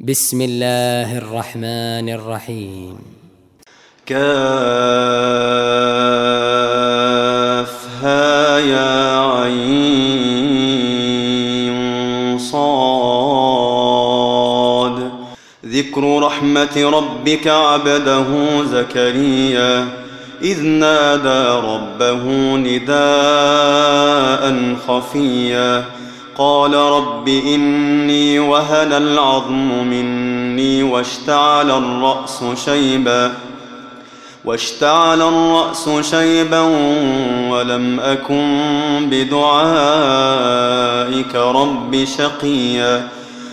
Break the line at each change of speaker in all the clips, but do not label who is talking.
بسم الله الرحمن الرحيم.
كافها يا عين صاد. ذكر رحمة ربك عبده زكريا إذ نادى ربه نداء خفيا قال رب إني وهن العظم مني واشتعل الرأس شيبا ولم أكن بدعائك رب شقيا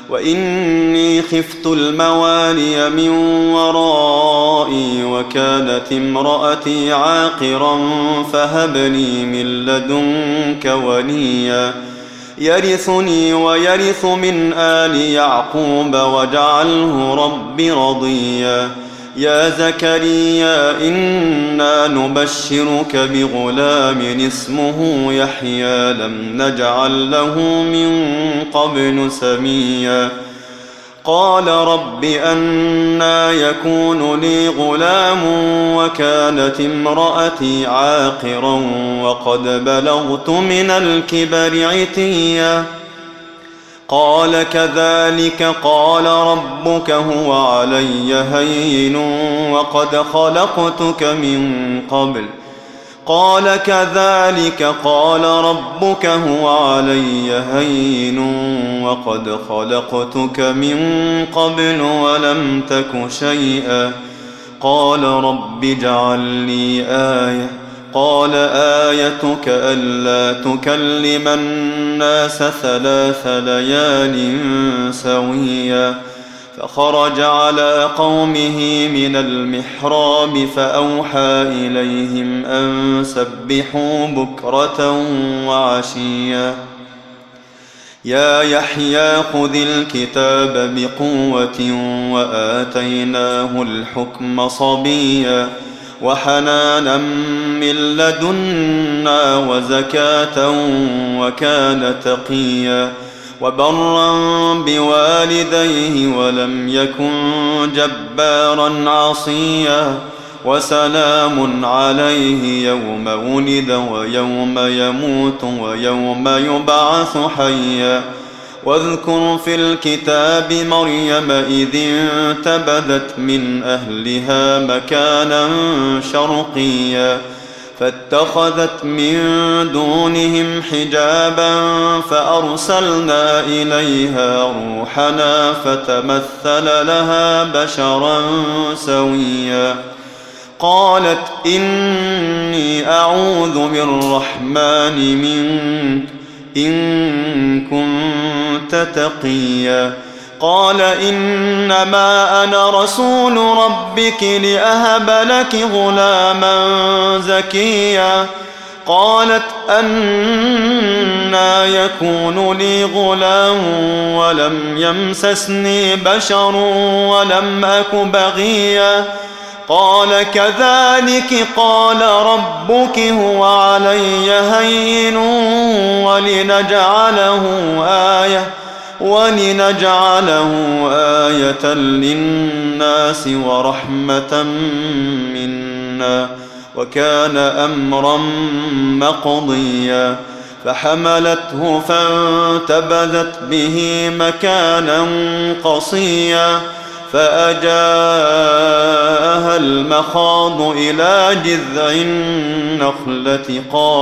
وإني خفت الموالي من ورائي وكانت امرأتي عاقرا فهب لي من لدنك وليا يرثني ويرث من آل يعقوب واجعله رب رضيا يا زكريا إنا نبشرك بغلام اسمه يحيى لم نجعل له من قبل سميا قال رب أنى يكون لي غلام وكانت امرأتي عاقرا وقد بلغت من الكبر عتيا قال كذلك قال ربك هو علي هين وقد خلقتك من قبل قال كذلك قال ربك هو علي هين وقد خلقتك من قبل ولم تك شيئا قال رب اجعل لي آية قال آيتك ألا تكلم الناس 3 ليال سويا فخرج على قومه من المحراب فأوحى إليهم أن سبحوا بكرة وعشيا يا يحيى خذ الكتاب بقوة وآتيناه الحكم صبيا وحنانا من لدنا وزكاة وكان تقيا وبرا بوالديه ولم يكن جبارا عصيا وسلام عليه يوم ولد ويوم يموت ويوم يبعث حيا واذكر في الكتاب مريم إذ انتبذت من أهلها مكانا شرقيا فاتخذت من دونهم حجابا فأرسلنا إليها روحنا فتمثل لها بشرا سويا قالت إني أعوذ بالرحمن منك إن كنت تقيا قال إنما أنا رسول ربك لأهب لك غلاما زكيا قالت أنى يكون لي غلام ولم يمسسني بشر ولم أك بغيا قال كذلك قال ربك هو علي هين ولنجعله آية للناس ورحمة منا وكان أمرا مقضيا فحملته فانتبذت به مكانا قصيا فأجاءها المخاض إلى جذع النخلة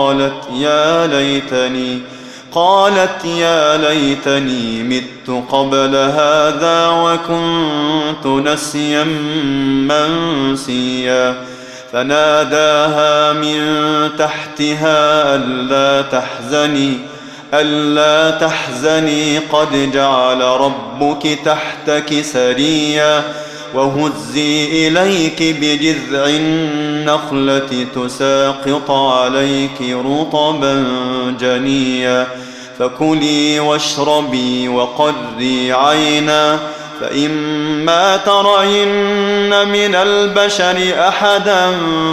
قالت يا ليتني مت قبل هذا وكنت نسيا منسيا فناداها من تحتها ألا تحزني قد جعل ربك تحتك سريا وهزي إليك بجذع النخلة تساقط عليك رطبا جنيا فكلي واشربي وقري عينا فإما ترين من البشر أحدا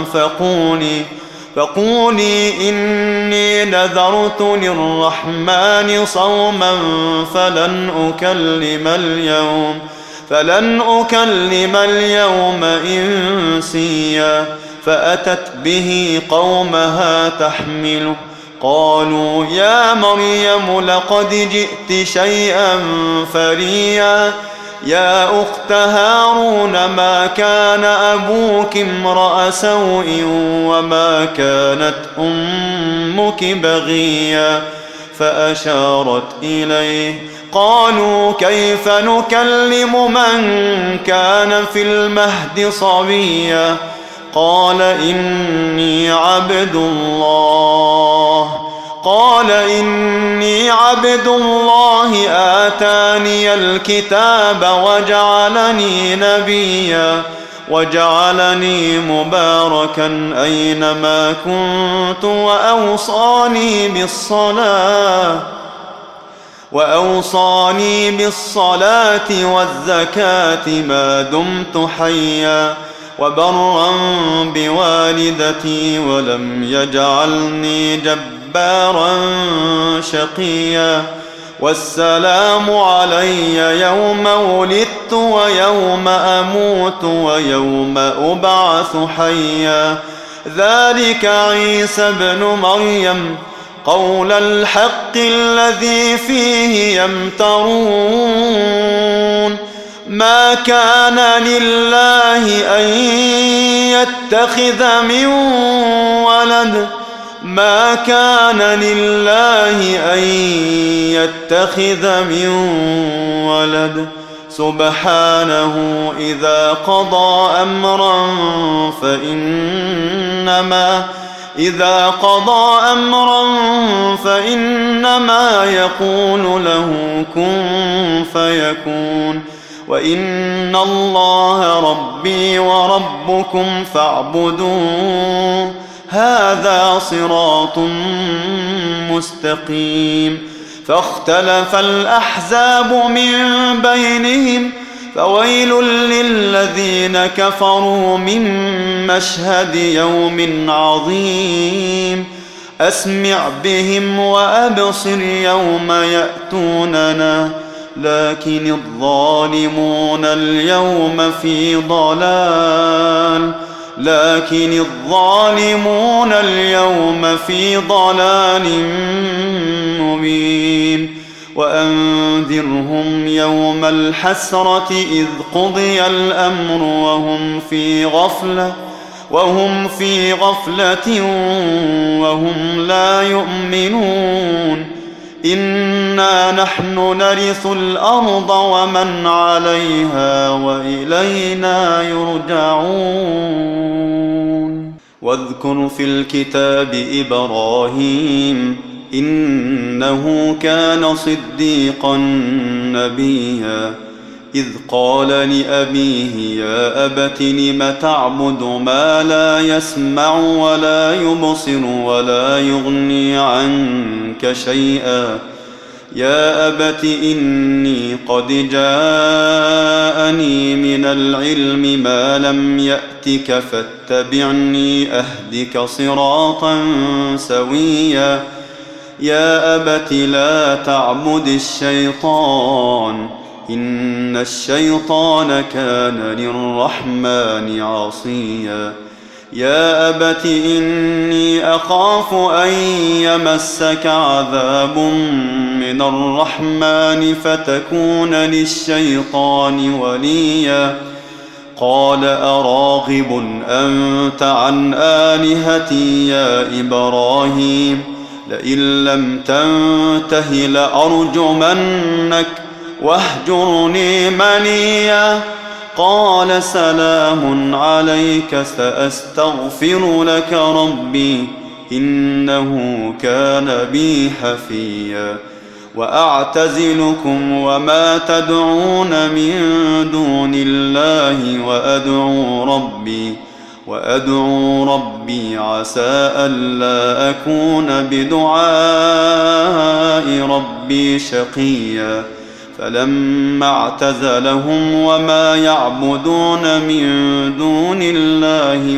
فقولي إني نذرت للرحمن صوما فلن أكلم اليوم فلن أكلم اليوم إنسيا فأتت به قومها تحمله قالوا يا مريم لقد جئت شيئا فريا يا أخت هارون ما كان أبوك امرأ سوء وما كانت أمك بغيا فأشارت إليه قالوا كيف نكلم من كان في المهد صبيا قال إني عبد الله آتاني الكتاب وجعلني نبيا وجعلني مباركا أينما كنت وأوصاني بالصلاة والزكاة ما دمت حيا وبرا بوالدتي ولم يجعلني جبارا شقيا والسلام علي يوم ولدت ويوم أموت ويوم أبعث حيا ذلك عيسى ابن مريم قول الحق الذي فيه يمترون ما كان لله أن يتخذ من ولد سبحانه إذا قضى أمرا فإنما يقول له كن فيكون وإن الله ربي وربكم فاعبدوه هذا صراط مستقيم فاختلف الأحزاب من بينهم فويل للذين كفروا من مشهد يوم عظيم أسمع بهم وأبصر يوم يأتوننا لكن الظالمون اليوم في ضلال مبين وأنذرهم يوم الحسرة إذ قضي الأمر وهم في غفلة وهم لا يؤمنون إنا نحن نرث الأرض ومن عليها وإلينا يرجعون واذكر في الكتاب إبراهيم إنه كان صديقا نبيا إذ قال لأبيه يا أبت لم تعبد ما لا يسمع ولا يبصر ولا يغني عنك شيئا يا أبت إني قد جاءني من العلم ما لم يأتك فاتبعني أهدك صراطا سويا يا أبت لا تعبد الشيطان إن الشيطان كان للرحمن عصيا يا أبت إني أخاف أن يمسك عذاب من الرحمن فتكون للشيطان وليا قال أراغب أنت عن آلهتي يا إبراهيم لئن لم تنته لأرجمنك واهجرني مليا قال سلام عليك سأستغفر لك ربي إنه كان بي حفيا وأعتزلكم وما تدعون من دون الله وأدعو ربي عسى ألا أكون بدعاء ربي شقيا فلما اعتزلهم وما يعبدون من دون الله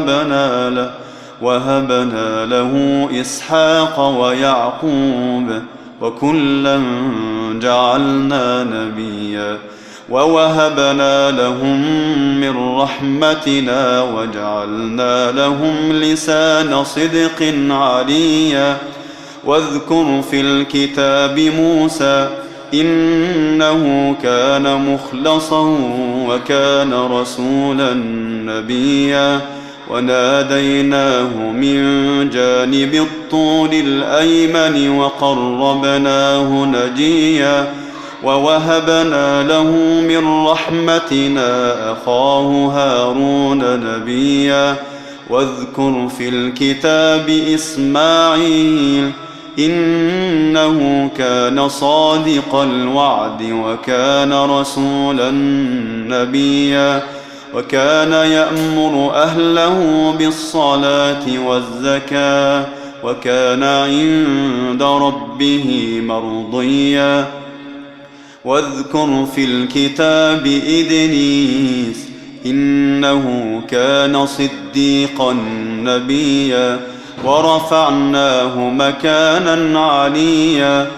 وهبنا له إسحاق ويعقوب وكلا جعلنا نبيا ووهبنا لهم من رحمتنا وجعلنا لهم لسان صدق عليا. واذكر في الكتاب موسى إنه كان مخلصا وكان رسولا نبيا. وناديناه من جانب الطور الأيمن وقربناه نجيا. ووهبنا له من رحمتنا أخاه هارون نبيا. واذكر في الكتاب إسماعيل إنه كان صادق الوعد وكان رسولا نبيا. وكان يأمر أهله بالصلاة والزكاة وكان عند ربه مرضيا. واذكر في الكتاب إدريس إنه كان صديقا نبيا. ورفعناه مكانا عليا.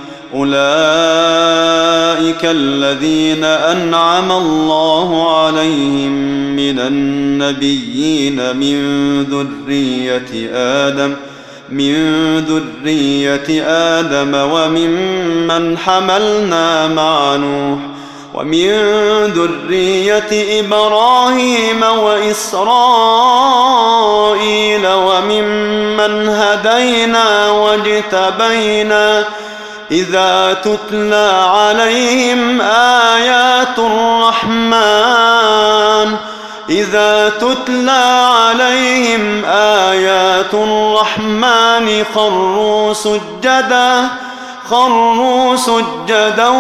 أولئك الذين أنعم الله عليهم من النبيين من ذرية آدم وممن حملنا مع نوح ومن ذرية إبراهيم وإسرائيل وممن هدينا واجتبينا. إذا تتلى عليهم آيات الرحمن خروا سجدا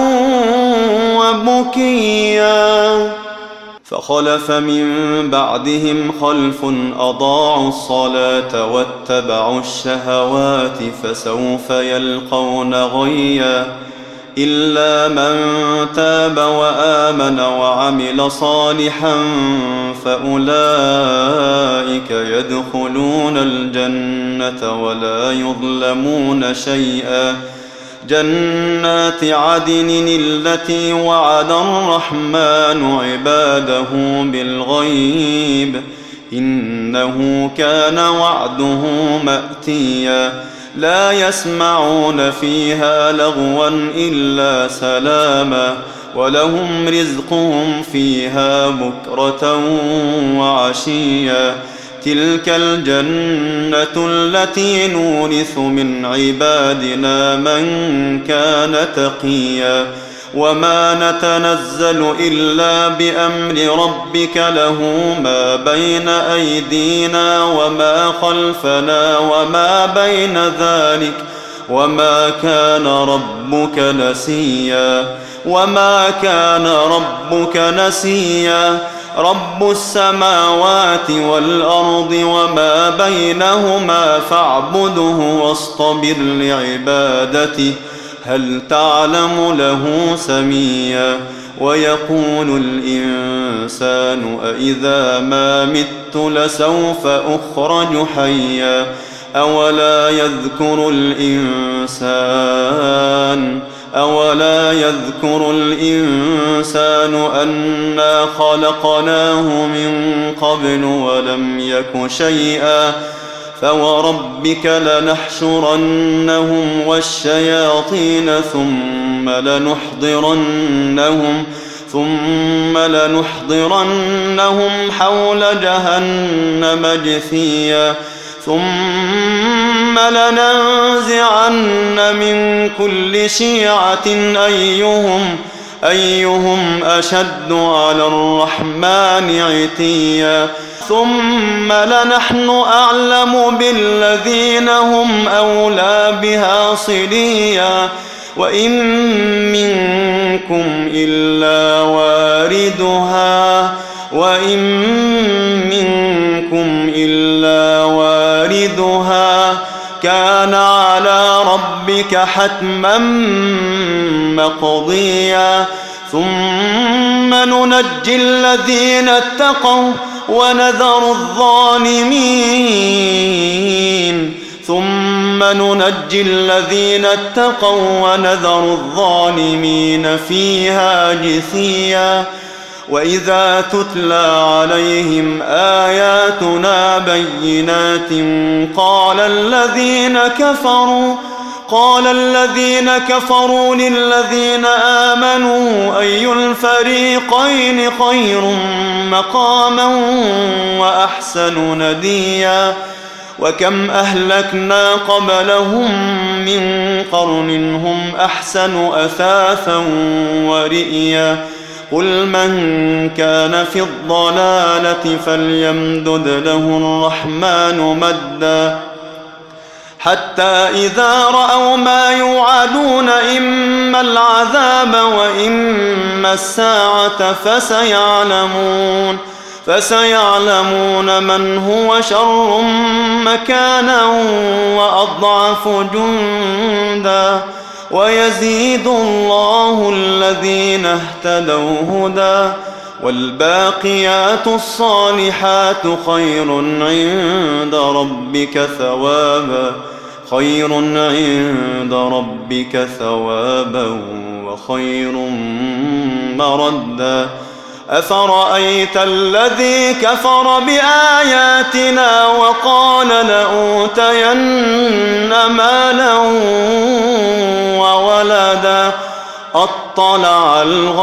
وبكيا. فخلف من بعدهم خلف أضاعوا الصلاة واتبعوا الشهوات فسوف يلقون غيا. إلا من تاب وآمن وعمل صالحا فأولئك يدخلون الجنة ولا يظلمون شيئا. جنات عدن التي وعد الرحمن عباده بالغيب إنه كان وعده مأتيا. لا يسمعون فيها لغوا إلا سلاما ولهم رزقهم فيها بكرة وعشيا. تلك الجنة التي نورث من عبادنا من كان تقيا. وما نتنزل إلا بأمر ربك له ما بين أيدينا وما خلفنا وما بين ذلك وما كان ربك نسيا. رب السماوات والأرض وما بينهما فاعبده واصطبر لعبادته هل تعلم له سميا. ويقول الإنسان أإذا ما مت لسوف أخرج حيا. أولا يذكر الإنسان أنا خلقناه من قبل ولم يك شيئا. فوربك لنحشرنهم والشياطين ثم لنحضرنهم حول جهنم جثيا. ثم لننزعن من كل شيعة أيهم أشد على الرحمن عتيا. ثم لنحن أعلم بالذين هم أولى بها صليا. وإن منكم إلا واردها كان على ربك حتما مقضيا. ثم ننجي الذين اتقوا ونذر الظالمين. ثم ثم ننجي الذين اتقوا ونذر الظالمين فيها جثيا وإذا تتلى عليهم آياتنا بينات قال الذين كفروا للذين آمنوا أي الفريقين خير مقاما وأحسن نديا وكم أهلكنا قبلهم من قرن هم أحسن أثاثا ورئيا قل من كان في الضلالة فليمدد له الرحمن مدا حتى إذا رأوا ما يوعدون إما العذاب وإما الساعة فسيعلمون من هو شر مكانا وأضعف جندا ويزيد الله الذين اهتدوا هدى والباقيات الصالحات خير عند ربك ثوابا وخير مردا أفرأيت الذي كفر بآياتنا وقال لأوتين مالا وولدا أطلع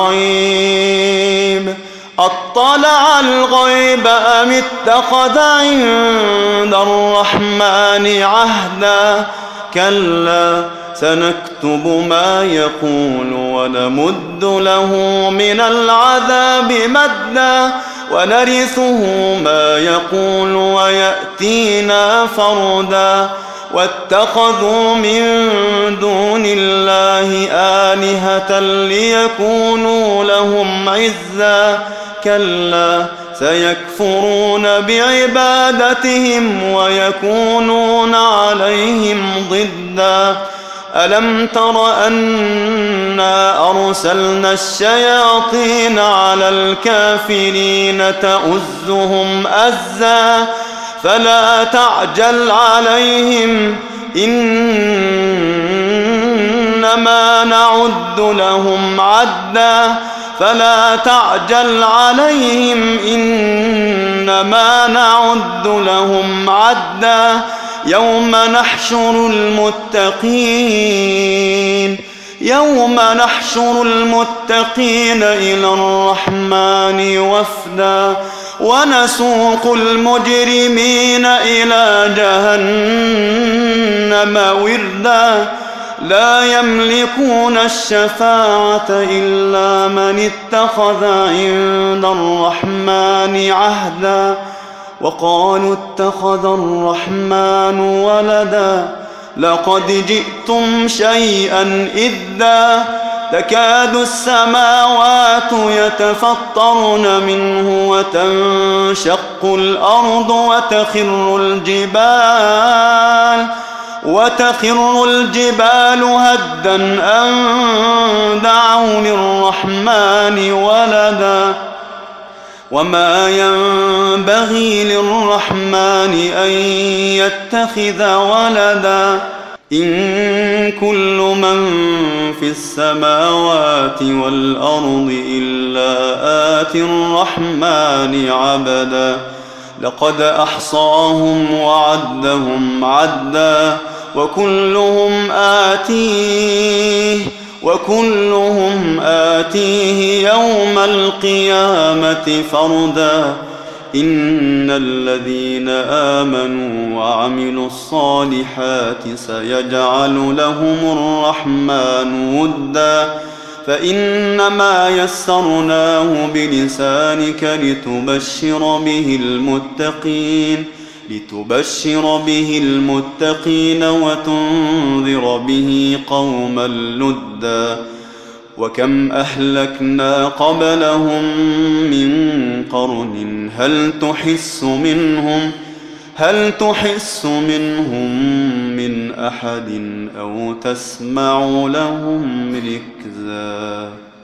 الغيب أم اتخذ عند الرحمن عهدا كلا سنكتب ما يقول ونمد له من العذاب مدا ونرثه ما يقول ويأتينا فردا واتخذوا من دون الله آلهة ليكونوا لهم عزا كلا سيكفرون بعبادتهم ويكونون عليهم ضدا ألم تر أنا أرسلنا الشياطين على الكافرين تؤزهم أزا فلا تعجل عليهم إنما نعد لهم عدا يوم نحشر المتقين إلى الرحمن وفدا ونسوق المجرمين إلى جهنم وردا لا يملكون الشفاعة إلا من اتخذ عند الرحمن عهدا وقالوا اتخذ الرحمن ولدا لقد جئتم شيئا إدا تكاد السماوات يتفطرن منه وتنشق الأرض وتخر الجبال هدا أن دعوا للرحمن ولدا وما ينبغي للرحمن أن يتخذ ولدا إن كل من في السماوات والأرض إلا آتي الرحمن عبدا لقد أحصاهم وعدهم عدا وكلهم آتيه يوم القيامة فردا إن الذين آمنوا وعملوا الصالحات سيجعل لهم الرحمن ودا فإنما يسرناه بلسانك لتبشر به المتقين وتنذر به قوما لدا وكم أهلكنا قبلهم من قرن هل تحس منهم من أحد أو تسمع لهم ركزا